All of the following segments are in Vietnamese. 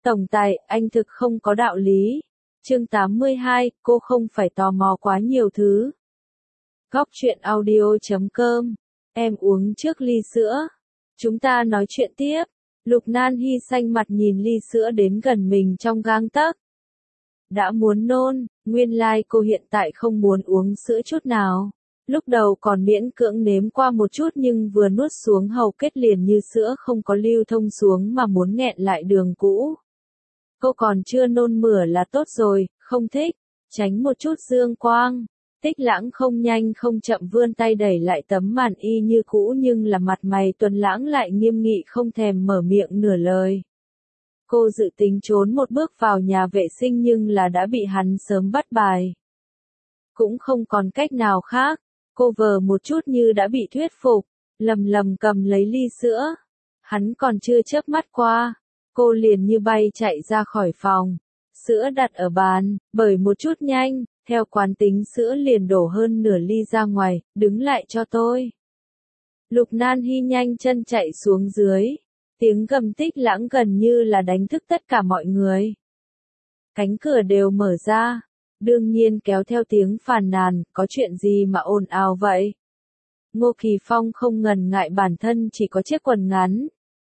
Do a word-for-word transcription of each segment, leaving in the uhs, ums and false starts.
Tổng tài, anh thực không có đạo lý. Chương tám mươi hai, cô không phải tò mò quá nhiều thứ. Góc chuyện audio chấm com. Em uống trước ly sữa. Chúng ta nói chuyện tiếp. Lục Nan Hy xanh mặt nhìn ly sữa đến gần mình trong gang tấc. Đã muốn nôn, nguyên lai like cô hiện tại không muốn uống sữa chút nào. Lúc đầu còn miễn cưỡng nếm qua một chút nhưng vừa nuốt xuống hầu kết liền như sữa không có lưu thông xuống mà muốn nghẹn lại đường cũ. Cô còn chưa nôn mửa là tốt rồi, không thích, tránh một chút dương quang. Tích Lãng không nhanh không chậm vươn tay đẩy lại tấm màn y như cũ nhưng là mặt mày Tuấn Lãng lại nghiêm nghị không thèm mở miệng nửa lời. Cô dự tính trốn một bước vào nhà vệ sinh nhưng là đã bị hắn sớm bắt bài. Cũng không còn cách nào khác, cô vờ một chút như đã bị thuyết phục, lầm lầm cầm lấy ly sữa. Hắn còn chưa chớp mắt qua, cô liền như bay chạy ra khỏi phòng. Sữa đặt ở bàn, bởi một chút nhanh, theo quán tính sữa liền đổ hơn nửa ly ra ngoài, đứng lại cho tôi. Lục Nan Hy nhanh chân chạy xuống dưới, tiếng gầm Tích Lãng gần như là đánh thức tất cả mọi người. Cánh cửa đều mở ra, đương nhiên kéo theo tiếng phàn nàn, có chuyện gì mà ồn ào vậy? Ngô Kỳ Phong không ngần ngại bản thân chỉ có chiếc quần ngắn.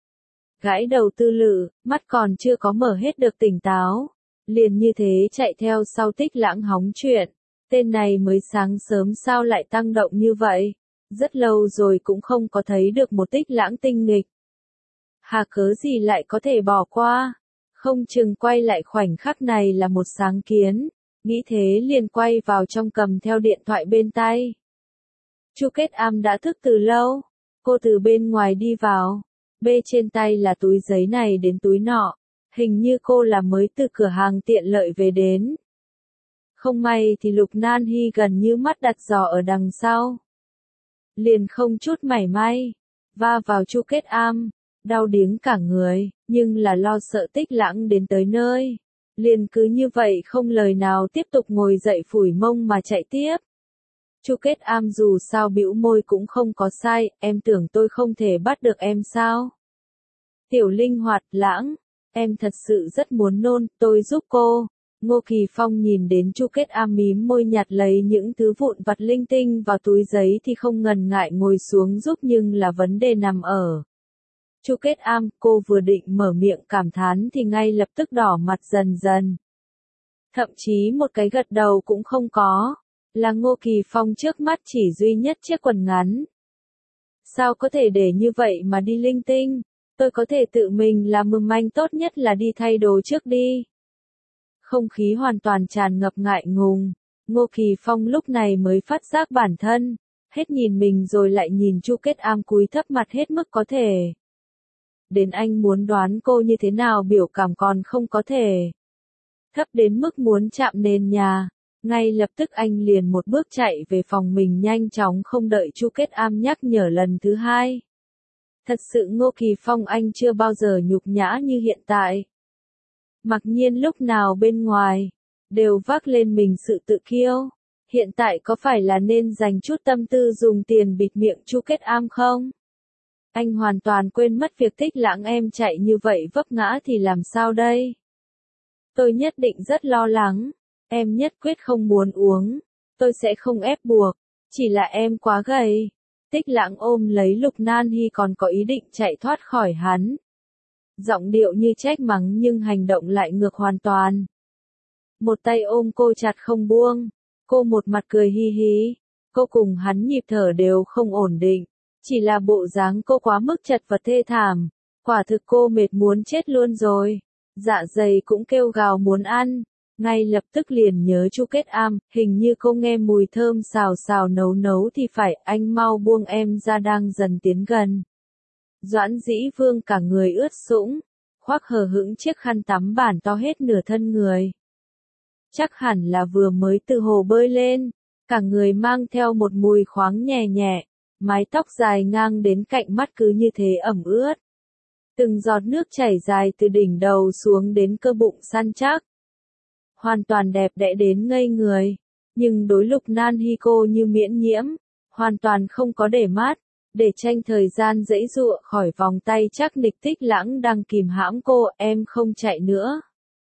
Gãi đầu tư lự, mắt còn chưa có mở hết được tỉnh táo. Liền như thế chạy theo sau Tích Lãng hóng chuyện. Tên này mới sáng sớm sao lại tăng động như vậy? Rất lâu rồi cũng không có thấy được một Tích Lãng tinh nghịch. Hà cớ gì lại có thể bỏ qua? Không chừng quay lại khoảnh khắc này là một sáng kiến. Nghĩ thế liền quay vào trong cầm theo điện thoại bên tay. Chu Kết Am đã thức từ lâu. Cô từ bên ngoài đi vào. Bê trên tay là túi giấy này đến túi nọ. Hình như cô là mới từ cửa hàng tiện lợi về đến. Không may thì Lục Nan Hy gần như mắt đặt giò ở đằng sau. Liền không chút mảy may. Va vào Chu Kết Am. Đau điếng cả người, nhưng là lo sợ Tích Lãng đến tới nơi. Liền cứ như vậy không lời nào tiếp tục ngồi dậy phủi mông mà chạy tiếp. Chu Kết Am dù sao bĩu môi cũng không có sai, em tưởng tôi không thể bắt được em sao? Tiểu linh hoạt, Lãng, em thật sự rất muốn nôn, tôi giúp cô. Ngô Kỳ Phong nhìn đến Chu Kết Am mím môi nhặt lấy những thứ vụn vặt linh tinh vào túi giấy thì không ngần ngại ngồi xuống giúp nhưng là vấn đề nằm ở. Chu Kết Am, cô vừa định mở miệng cảm thán thì ngay lập tức đỏ mặt dần dần. Thậm chí một cái gật đầu cũng không có, là Ngô Kỳ Phong trước mắt chỉ duy nhất chiếc quần ngắn. Sao có thể để như vậy mà đi linh tinh, tôi có thể tự mình làm mầm anh tốt nhất là đi thay đồ trước đi. Không khí hoàn toàn tràn ngập ngại ngùng, Ngô Kỳ Phong lúc này mới phát giác bản thân, hết nhìn mình rồi lại nhìn Chu Kết Am cúi thấp mặt hết mức có thể. Đến anh muốn đoán cô như thế nào biểu cảm còn không có thể. Thấp đến mức muốn chạm nền nhà. Ngay lập tức anh liền một bước chạy về phòng mình nhanh chóng không đợi Chu Kết Am nhắc nhở lần thứ hai. Thật sự Ngô Kỳ Phong anh chưa bao giờ nhục nhã như hiện tại. Mặc nhiên lúc nào bên ngoài, đều vác lên mình sự tự kiêu. Hiện tại có phải là nên dành chút tâm tư dùng tiền bịt miệng Chu Kết Am không? Anh hoàn toàn quên mất việc Tích Lãng em chạy như vậy vấp ngã thì làm sao đây? Tôi nhất định rất lo lắng. Em nhất quyết không muốn uống. Tôi sẽ không ép buộc. Chỉ là em quá gầy. Tích Lãng ôm lấy Lục Nan Hy còn có ý định chạy thoát khỏi hắn. Giọng điệu như trách mắng nhưng hành động lại ngược hoàn toàn. Một tay ôm cô chặt không buông. Cô một mặt cười hi hi. Cô cùng hắn nhịp thở đều không ổn định. Chỉ là bộ dáng cô quá mức chật vật thê thảm. Quả thực cô mệt muốn chết luôn rồi. Dạ dày cũng kêu gào muốn ăn. Ngay lập tức liền nhớ Chu Kết Am, hình như cô nghe mùi thơm xào xào nấu nấu thì phải, anh mau buông em ra đang dần tiến gần. Doãn Dĩ Vương cả người ướt sũng, khoác hờ hững chiếc khăn tắm bản to hết nửa thân người. Chắc hẳn là vừa mới từ hồ bơi lên, cả người mang theo một mùi khoáng nhẹ nhẹ, mái tóc dài ngang đến cạnh mắt cứ như thế ẩm ướt. Từng giọt nước chảy dài từ đỉnh đầu xuống đến cơ bụng săn chắc. Hoàn toàn đẹp đẽ đến ngây người, nhưng đối Lục Nan Hy cô như miễn nhiễm, hoàn toàn không có để mắt, Để tranh thời gian giãy giụa khỏi vòng tay chắc nịch Tích Lãng đang kìm hãm cô, em không chạy nữa.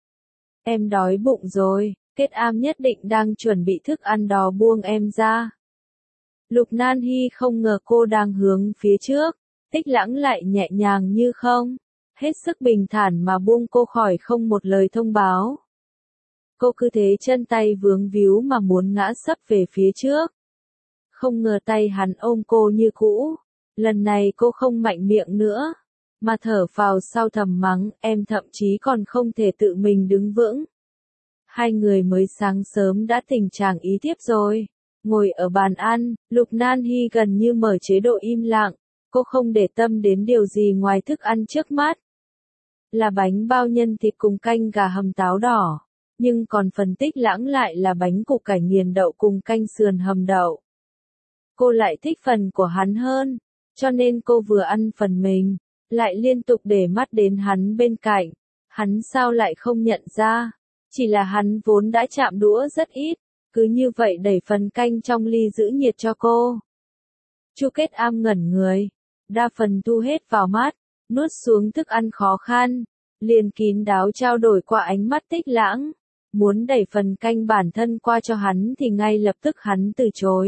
Em đói bụng rồi, Kết Am nhất định đang chuẩn bị thức ăn đó buông em ra. Lục Nan Hy không ngờ cô đang hướng phía trước, Tích Lãng lại nhẹ nhàng như không, hết sức bình thản mà buông cô khỏi không một lời thông báo. Cô cứ thế chân tay vướng víu mà muốn ngã sấp về phía trước. Không ngờ tay hắn ôm cô như cũ, lần này cô không mạnh miệng nữa, mà thở phào sau thầm mắng, em thậm chí còn không thể tự mình đứng vững. Hai người mới sáng sớm đã tình trạng ý tiếp rồi. Ngồi ở bàn ăn, Lục Nan Hy gần như mở chế độ im lặng, cô không để tâm đến điều gì ngoài thức ăn trước mắt. Là bánh bao nhân thịt cùng canh gà hầm táo đỏ, nhưng còn phần Tích Lãng lại là bánh củ cải nghiền đậu cùng canh sườn hầm đậu. Cô lại thích phần của hắn hơn, cho nên cô vừa ăn phần mình, lại liên tục để mắt đến hắn bên cạnh. Hắn sao lại không nhận ra, chỉ là hắn vốn đã chạm đũa rất ít, cứ như vậy đẩy phần canh trong ly giữ nhiệt cho cô. Chu Kết Am ngẩn người, đa phần thu hết vào mắt, nuốt xuống thức ăn khó khăn, liền kín đáo trao đổi qua ánh mắt Tích Lãng, muốn đẩy phần canh bản thân qua cho hắn thì ngay lập tức hắn từ chối.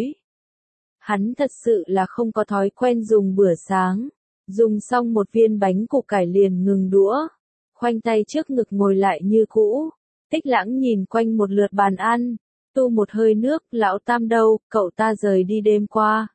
Hắn thật sự là không có thói quen dùng bữa sáng, dùng xong một viên bánh củ cải liền ngừng đũa, khoanh tay trước ngực ngồi lại như cũ. Tích Lãng nhìn quanh một lượt bàn ăn, tu một hơi nước, lão Tam đâu, cậu ta rời đi đêm qua.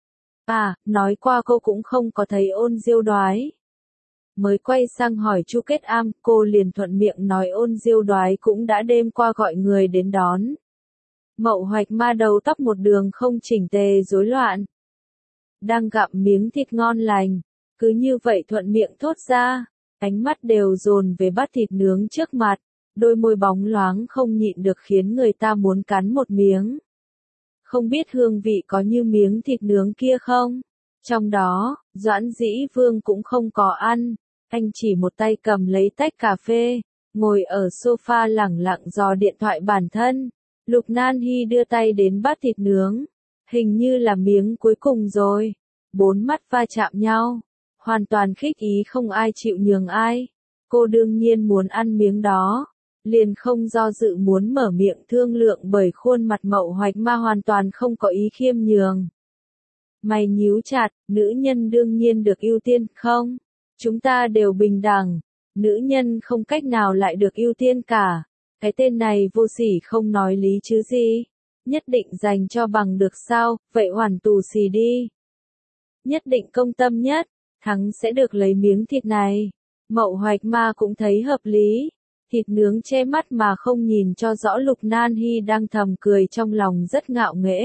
À, nói qua cô cũng không có thấy Ôn Diêu Đoái. Mới quay sang hỏi Chu Kết Am, cô liền thuận miệng nói Ôn Diêu Đoái cũng đã đêm qua gọi người đến đón. Mậu Hoạch Ma đầu tóc một đường không chỉnh tề rối loạn. Đang gặm miếng thịt ngon lành, cứ như vậy thuận miệng thốt ra, ánh mắt đều dồn về bát thịt nướng trước mặt, đôi môi bóng loáng không nhịn được khiến người ta muốn cắn một miếng. Không biết hương vị có như miếng thịt nướng kia không? Trong đó, Doãn Dĩ Vương cũng không có ăn, anh chỉ một tay cầm lấy tách cà phê, ngồi ở sofa lẳng lặng dò điện thoại bản thân. Lục Nan Hy đưa tay đến bát thịt nướng, hình như là miếng cuối cùng rồi. Bốn mắt va chạm nhau, hoàn toàn khích ý không ai chịu nhường ai. Cô đương nhiên muốn ăn miếng đó, liền không do dự muốn mở miệng thương lượng bởi khuôn mặt Mậu Hoạch Ma hoàn toàn không có ý khiêm nhường. Mày nhíu chặt, nữ nhân đương nhiên được ưu tiên, không? Chúng ta đều bình đẳng, nữ nhân không cách nào lại được ưu tiên cả. Cái tên này vô sỉ không nói lý chứ gì. Nhất định dành cho bằng được sao, vậy hoàn tù xì đi. Nhất định công tâm nhất, thắng sẽ được lấy miếng thịt này. Mậu Hoạch Ma cũng thấy hợp lý. Thịt nướng che mắt mà không nhìn cho rõ Lục Nan Hy đang thầm cười trong lòng rất ngạo nghễ.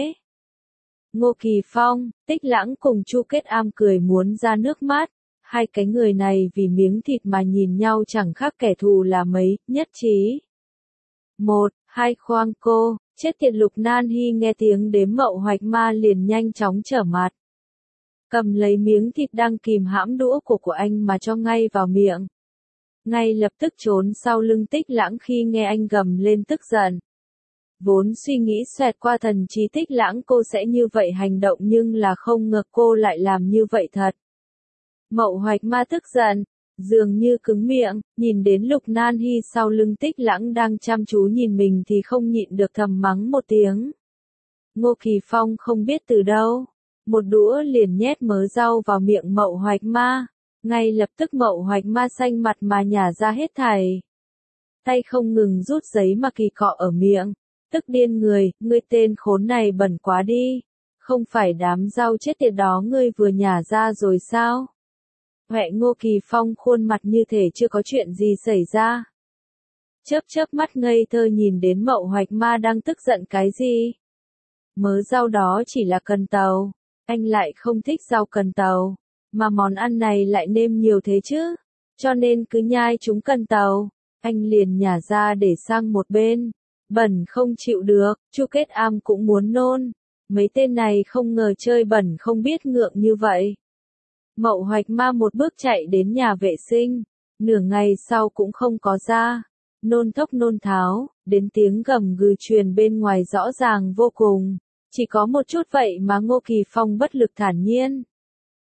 Ngô Kỳ Phong, Tích Lãng cùng Chu Kết Am cười muốn ra nước mắt. Hai cái người này vì miếng thịt mà nhìn nhau chẳng khác kẻ thù là mấy, nhất trí. Một, hai khoang cô, chết tiệt. Lục Nan Hy nghe tiếng đếm Mậu Hoạch Ma liền nhanh chóng trở mặt. Cầm lấy miếng thịt đang kìm hãm đũa của của anh mà cho ngay vào miệng. Ngay lập tức trốn sau lưng Tích Lãng khi nghe anh gầm lên tức giận. Vốn suy nghĩ xoẹt qua thần trí Tích Lãng cô sẽ như vậy hành động nhưng là không ngờ cô lại làm như vậy thật. Mậu Hoạch Ma tức giận, dường như cứng miệng, nhìn đến Lục Nan Hy sau lưng Tích Lãng đang chăm chú nhìn mình thì không nhịn được thầm mắng một tiếng. Ngô Kỳ Phong không biết từ đâu, một đũa liền nhét mớ rau vào miệng Mậu Hoạch Ma. Ngay lập tức Mậu Hoạch Ma xanh mặt mà nhả ra hết thảy. Tay không ngừng rút giấy mà kỳ cọ ở miệng, tức điên người, ngươi tên khốn này bẩn quá đi. Không phải đám rau chết tiệt đó ngươi vừa nhả ra rồi sao? Huệ Ngô Kỳ Phong khuôn mặt như thể chưa có chuyện gì xảy ra. Chớp chớp mắt ngây thơ nhìn đến Mậu Hoạch Ma đang tức giận cái gì? Mớ rau đó chỉ là cần tàu, anh lại không thích rau cần tàu. Mà món ăn này lại nêm nhiều thế chứ, cho nên cứ nhai chúng cần tàu, anh liền nhả ra để sang một bên, bẩn không chịu được, Chu Kết Am cũng muốn nôn, mấy tên này không ngờ chơi bẩn không biết ngượng như vậy. Mậu Hoạch Ma một bước chạy đến nhà vệ sinh, nửa ngày sau cũng không có ra, nôn thốc nôn tháo, đến tiếng gầm gừ truyền bên ngoài rõ ràng vô cùng, chỉ có một chút vậy mà Ngô Kỳ Phong bất lực thản nhiên.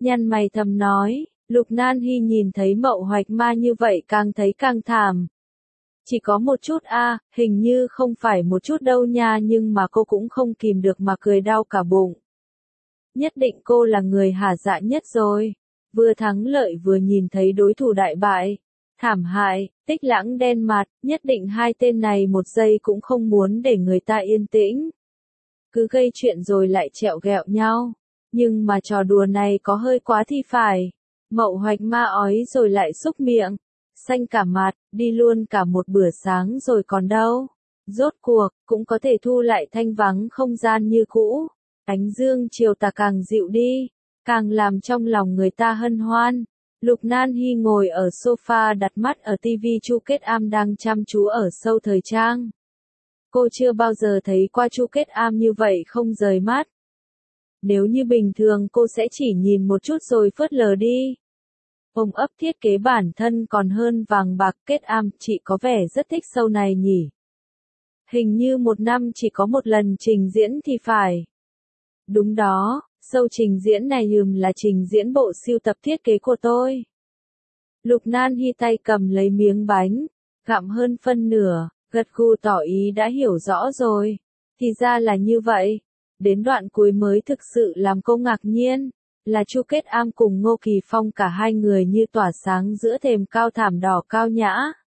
Nhăn mày thầm nói, Lục Nan Hy nhìn thấy Mậu Hoạch Ma như vậy càng thấy càng thảm. Chỉ có một chút a, à, hình như không phải một chút đâu nha, nhưng mà cô cũng không kìm được mà cười đau cả bụng. Nhất định cô là người hả dạ nhất rồi. Vừa thắng lợi vừa nhìn thấy đối thủ đại bại. Thảm hại, Tích Lãng đen mặt, nhất định hai tên này một giây cũng không muốn để người ta yên tĩnh. Cứ gây chuyện rồi lại trẹo ghẹo nhau. Nhưng mà trò đùa này có hơi quá thì phải. Mậu Hoạch Ma ói rồi lại xúc miệng. Xanh cả mặt, đi luôn cả một bữa sáng rồi còn đâu. Rốt cuộc, cũng có thể thu lại thanh vắng không gian như cũ. Ánh dương chiều tà càng dịu đi, càng làm trong lòng người ta hân hoan. Lục Nan Hy ngồi ở sofa đặt mắt ở tivi, Chu Kết Am đang chăm chú ở sâu thời trang. Cô chưa bao giờ thấy qua Chu Kết Am như vậy không rời mắt. Nếu như bình thường cô sẽ chỉ nhìn một chút rồi phớt lờ đi. Ôm ấp thiết kế bản thân còn hơn vàng bạc. Kết Am, chị có vẻ rất thích show này nhỉ? Hình như một năm chỉ có một lần trình diễn thì phải. Đúng đó, show trình diễn này ừm là trình diễn bộ sưu tập thiết kế của tôi. Lục Nan Hy tay cầm lấy miếng bánh, gặm hơn phân nửa, gật gù tỏ ý đã hiểu rõ rồi. Thì ra là như vậy. Đến đoạn cuối mới thực sự làm cô ngạc nhiên, là Chu Kết Am cùng Ngô Kỳ Phong cả hai người như tỏa sáng giữa thềm cao thảm đỏ cao nhã.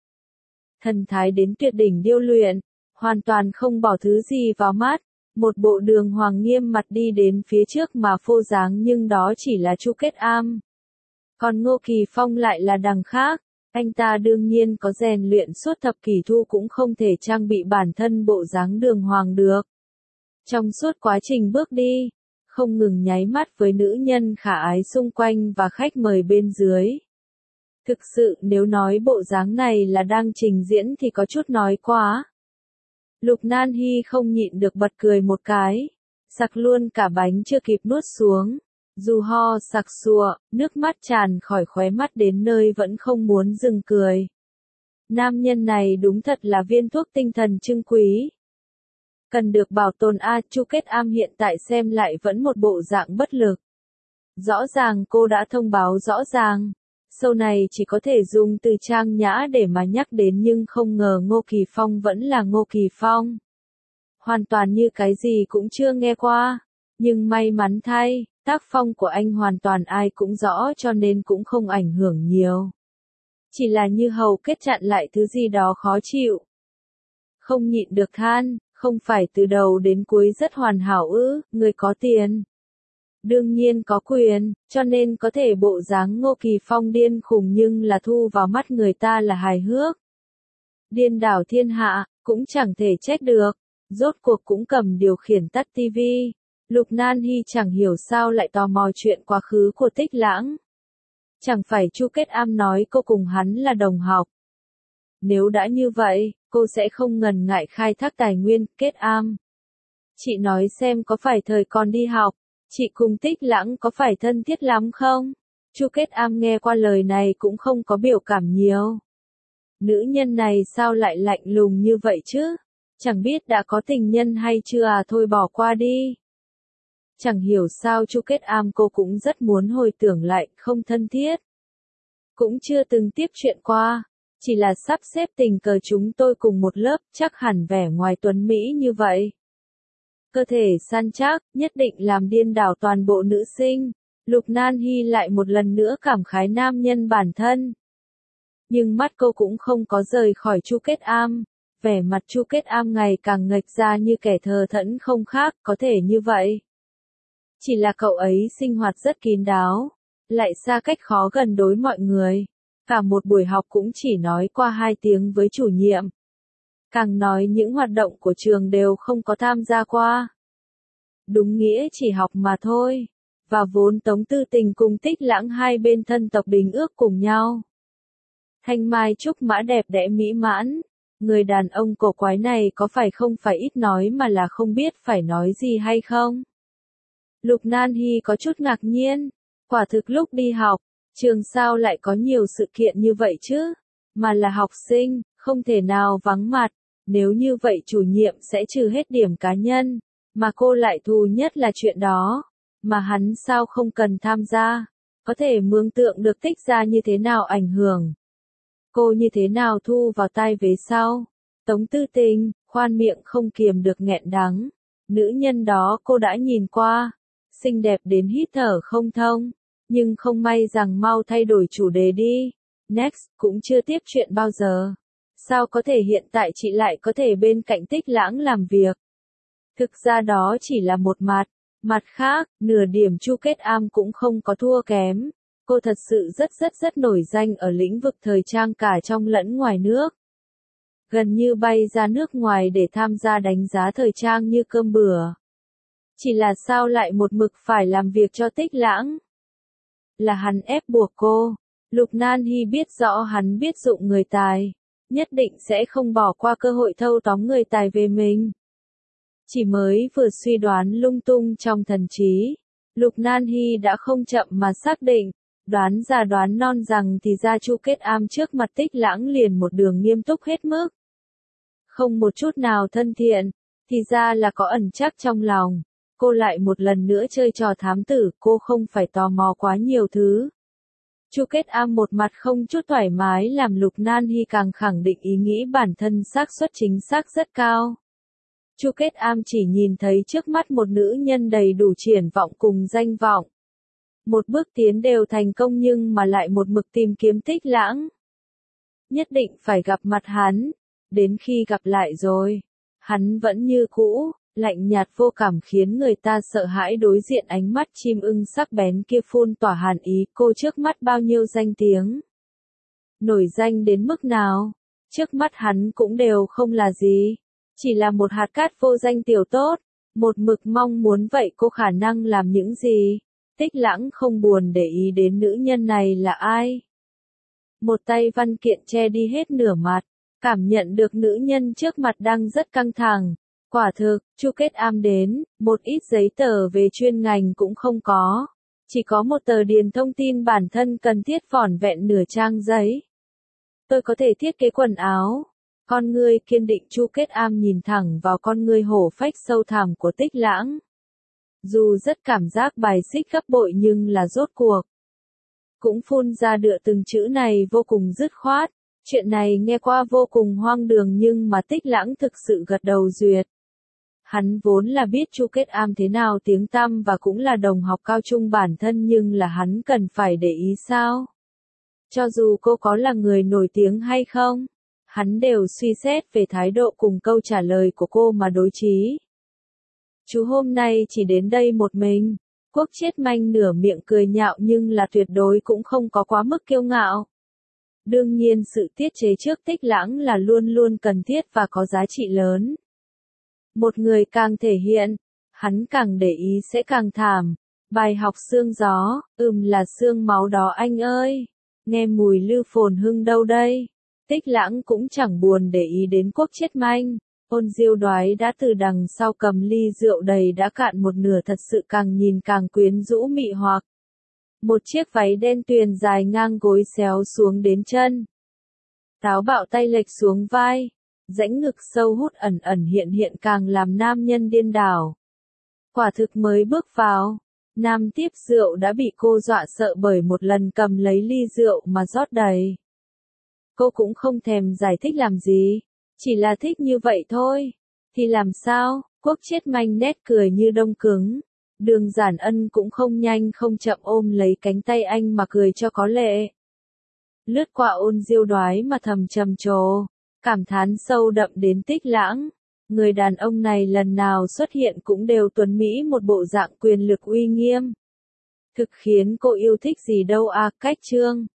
Thần thái đến tuyệt đỉnh điêu luyện, hoàn toàn không bỏ thứ gì vào mắt. Một bộ đường hoàng nghiêm mặt đi đến phía trước mà phô dáng, nhưng đó chỉ là Chu Kết Am. Còn Ngô Kỳ Phong lại là đằng khác, anh ta đương nhiên có rèn luyện suốt thập kỷ thu cũng không thể trang bị bản thân bộ dáng đường hoàng được. Trong suốt quá trình bước đi, không ngừng nháy mắt với nữ nhân khả ái xung quanh và khách mời bên dưới. Thực sự nếu nói bộ dáng này là đang trình diễn thì có chút nói quá. Lục Nan Hy không nhịn được bật cười một cái, sặc luôn cả bánh chưa kịp nuốt xuống. Dù ho sặc sụa, nước mắt tràn khỏi khóe mắt đến nơi vẫn không muốn dừng cười. Nam nhân này đúng thật là viên thuốc tinh thần trưng quý. Cần được bảo tồn a. Chu Kết Am hiện tại xem lại vẫn một bộ dạng bất lực. Rõ ràng cô đã thông báo rõ ràng. Show này chỉ có thể dùng từ trang nhã để mà nhắc đến, nhưng không ngờ Ngô Kỳ Phong vẫn là Ngô Kỳ Phong. Hoàn toàn như cái gì cũng chưa nghe qua. Nhưng may mắn thay, tác phong của anh hoàn toàn ai cũng rõ cho nên cũng không ảnh hưởng nhiều. Chỉ là như hầu kết chặn lại thứ gì đó khó chịu. Không nhịn được than, không phải từ đầu đến cuối rất hoàn hảo ư, người có tiền. Đương nhiên có quyền, cho nên có thể bộ dáng Ngô Kỳ Phong điên khùng nhưng là thu vào mắt người ta là hài hước. Điên đảo thiên hạ, cũng chẳng thể trách được. Rốt cuộc cũng cầm điều khiển tắt tivi. Lục Nan Hy chẳng hiểu sao lại tò mò chuyện quá khứ của Tích Lãng. Chẳng phải Chu Kết Am nói cô cùng hắn là đồng học. Nếu đã như vậy, cô sẽ không ngần ngại khai thác tài nguyên. Kết Am, chị nói xem có phải thời còn đi học, chị cùng Tích Lãng có phải thân thiết lắm không? Chu Kết Am nghe qua lời này cũng không có biểu cảm nhiều. Nữ nhân này sao lại lạnh lùng như vậy chứ? Chẳng biết đã có tình nhân hay chưa à, thôi bỏ qua đi. Chẳng hiểu sao Chu Kết Am cô cũng rất muốn hồi tưởng lại, không thân thiết. Cũng chưa từng tiếp chuyện qua. Chỉ là sắp xếp tình cờ chúng tôi cùng một lớp, chắc hẳn vẻ ngoài tuấn Mỹ như vậy. Cơ thể săn chắc, nhất định làm điên đảo toàn bộ nữ sinh. Lục Nan Hy lại một lần nữa cảm khái nam nhân bản thân. Nhưng mắt cô cũng không có rời khỏi Chu Kết Am. Vẻ mặt Chu Kết Am ngày càng nghệch ra như kẻ thờ thẫn không khác, có thể như vậy. Chỉ là cậu ấy sinh hoạt rất kín đáo, lại xa cách khó gần đối mọi người. Cả một buổi học cũng chỉ nói qua hai tiếng với chủ nhiệm. Càng nói những hoạt động của trường đều không có tham gia qua. Đúng nghĩa chỉ học mà thôi. Và vốn Tống Tư Tình cùng Tích Lãng hai bên thân tộc bình ước cùng nhau. Thanh mai trúc mã đẹp đẽ mỹ mãn. Người đàn ông cổ quái này có phải không phải ít nói mà là không biết phải nói gì hay không? Lục Nan Hy có chút ngạc nhiên. Quả thực lúc đi học, trường sao lại có nhiều sự kiện như vậy chứ? Mà là học sinh, không thể nào vắng mặt. Nếu như vậy chủ nhiệm sẽ trừ hết điểm cá nhân. Mà cô lại thù nhất là chuyện đó. Mà hắn sao không cần tham gia? Có thể mường tượng được Tích gia như thế nào ảnh hưởng. Cô như thế nào thu vào tai về sau. Tống Tư Tình, khoan miệng không kiềm được nghẹn đắng. Nữ nhân đó cô đã nhìn qua. Xinh đẹp đến hít thở không thông. Nhưng không may rằng mau thay đổi chủ đề đi. Next, cũng chưa tiếp chuyện bao giờ. Sao có thể hiện tại chị lại có thể bên cạnh Tích Lãng làm việc? Thực ra đó chỉ là một mặt. Mặt khác, nửa điểm Chu Kết Am cũng không có thua kém. Cô thật sự rất rất rất nổi danh ở lĩnh vực thời trang cả trong lẫn ngoài nước. Gần như bay ra nước ngoài để tham gia đánh giá thời trang như cơm bữa. Chỉ là sao lại một mực phải làm việc cho Tích Lãng? Là hắn ép buộc cô. Lục Nan Hy biết rõ hắn biết dụng người tài. Nhất định sẽ không bỏ qua cơ hội thâu tóm người tài về mình. Chỉ mới vừa suy đoán lung tung trong thần trí. Lục Nan Hy đã không chậm mà xác định. Đoán già đoán non rằng thì ra Chu Kết Am trước mặt Tích Lãng liền một đường nghiêm túc hết mức. Không một chút nào thân thiện. Thì ra là có ẩn chắc trong lòng. Cô lại một lần nữa chơi trò thám tử, cô không phải tò mò quá nhiều thứ. Chu Kết Am một mặt không chút thoải mái làm Lục Nan Hy càng khẳng định ý nghĩ bản thân xác suất chính xác rất cao. Chu Kết Am chỉ nhìn thấy trước mắt một nữ nhân đầy đủ triển vọng cùng danh vọng. Một bước tiến đều thành công nhưng mà lại một mực tìm kiếm Tích Lãng. Nhất định phải gặp mặt hắn. Đến khi gặp lại rồi, hắn vẫn như cũ, lạnh nhạt vô cảm khiến người ta sợ hãi đối diện ánh mắt chim ưng sắc bén kia phun tỏa hàn ý. Cô trước mắt bao nhiêu danh tiếng. Nổi danh đến mức nào, trước mắt hắn cũng đều không là gì. Chỉ là một hạt cát vô danh tiểu tốt, một mực mong muốn vậy cô khả năng làm những gì. Tích Lãng không buồn để ý đến nữ nhân này là ai. Một tay văn kiện che đi hết nửa mặt, cảm nhận được nữ nhân trước mặt đang rất căng thẳng. Quả thực, Chu Kết Am đến, một ít giấy tờ về chuyên ngành cũng không có. Chỉ có một tờ điền thông tin bản thân cần thiết vỏn vẹn nửa trang giấy. Tôi có thể thiết kế quần áo. Con ngươi kiên định Chu Kết Am nhìn thẳng vào con ngươi hổ phách sâu thẳm của Tích Lãng. Dù rất cảm giác bài xích gấp bội nhưng là rốt cuộc. Cũng phun ra được từng chữ này vô cùng dứt khoát. Chuyện này nghe qua vô cùng hoang đường nhưng mà Tích Lãng thực sự gật đầu duyệt. Hắn vốn là biết Chu Kết Am thế nào tiếng tăm và cũng là đồng học cao trung bản thân nhưng là hắn cần phải để ý sao? Cho dù cô có là người nổi tiếng hay không, hắn đều suy xét về thái độ cùng câu trả lời của cô mà đối chí. Chú hôm nay chỉ đến đây một mình. Quốc Chiết Manh nửa miệng cười nhạo nhưng là tuyệt đối cũng không có quá mức kiêu ngạo. Đương nhiên sự tiết chế trước Tích Lãng là luôn luôn cần thiết và có giá trị lớn. Một người càng thể hiện, hắn càng để ý sẽ càng thảm. Bài học xương gió, ừm là xương máu đó anh ơi. Nghe mùi Lưu Phồn Hưng đâu đây. Tích Lãng cũng chẳng buồn để ý đến Quốc Chiết Manh. Ôn Diêu Đoái đã từ đằng sau cầm ly rượu đầy đã cạn một nửa thật sự càng nhìn càng quyến rũ mị hoặc. Một chiếc váy đen tuyền dài ngang gối xéo xuống đến chân. Táo bạo tay lệch xuống vai. Rãnh ngực sâu hút ẩn ẩn hiện hiện càng làm nam nhân điên đảo. Quả thực mới bước vào. Nam tiếp rượu đã bị cô dọa sợ bởi một lần cầm lấy ly rượu mà rót đầy. Cô cũng không thèm giải thích làm gì. Chỉ là thích như vậy thôi. Thì làm sao? Quốc Chiết Manh nét cười như đông cứng. Đường Giản Ân cũng không nhanh không chậm ôm lấy cánh tay anh mà cười cho có lệ. Lướt qua Ôn Diêu Đoái mà thầm trầm trồ. Cảm thán sâu đậm đến Tích Lãng. Người đàn ông này lần nào xuất hiện cũng đều tuấn mỹ một bộ dạng quyền lực uy nghiêm. Thực khiến cô yêu thích gì đâu à, cách trương.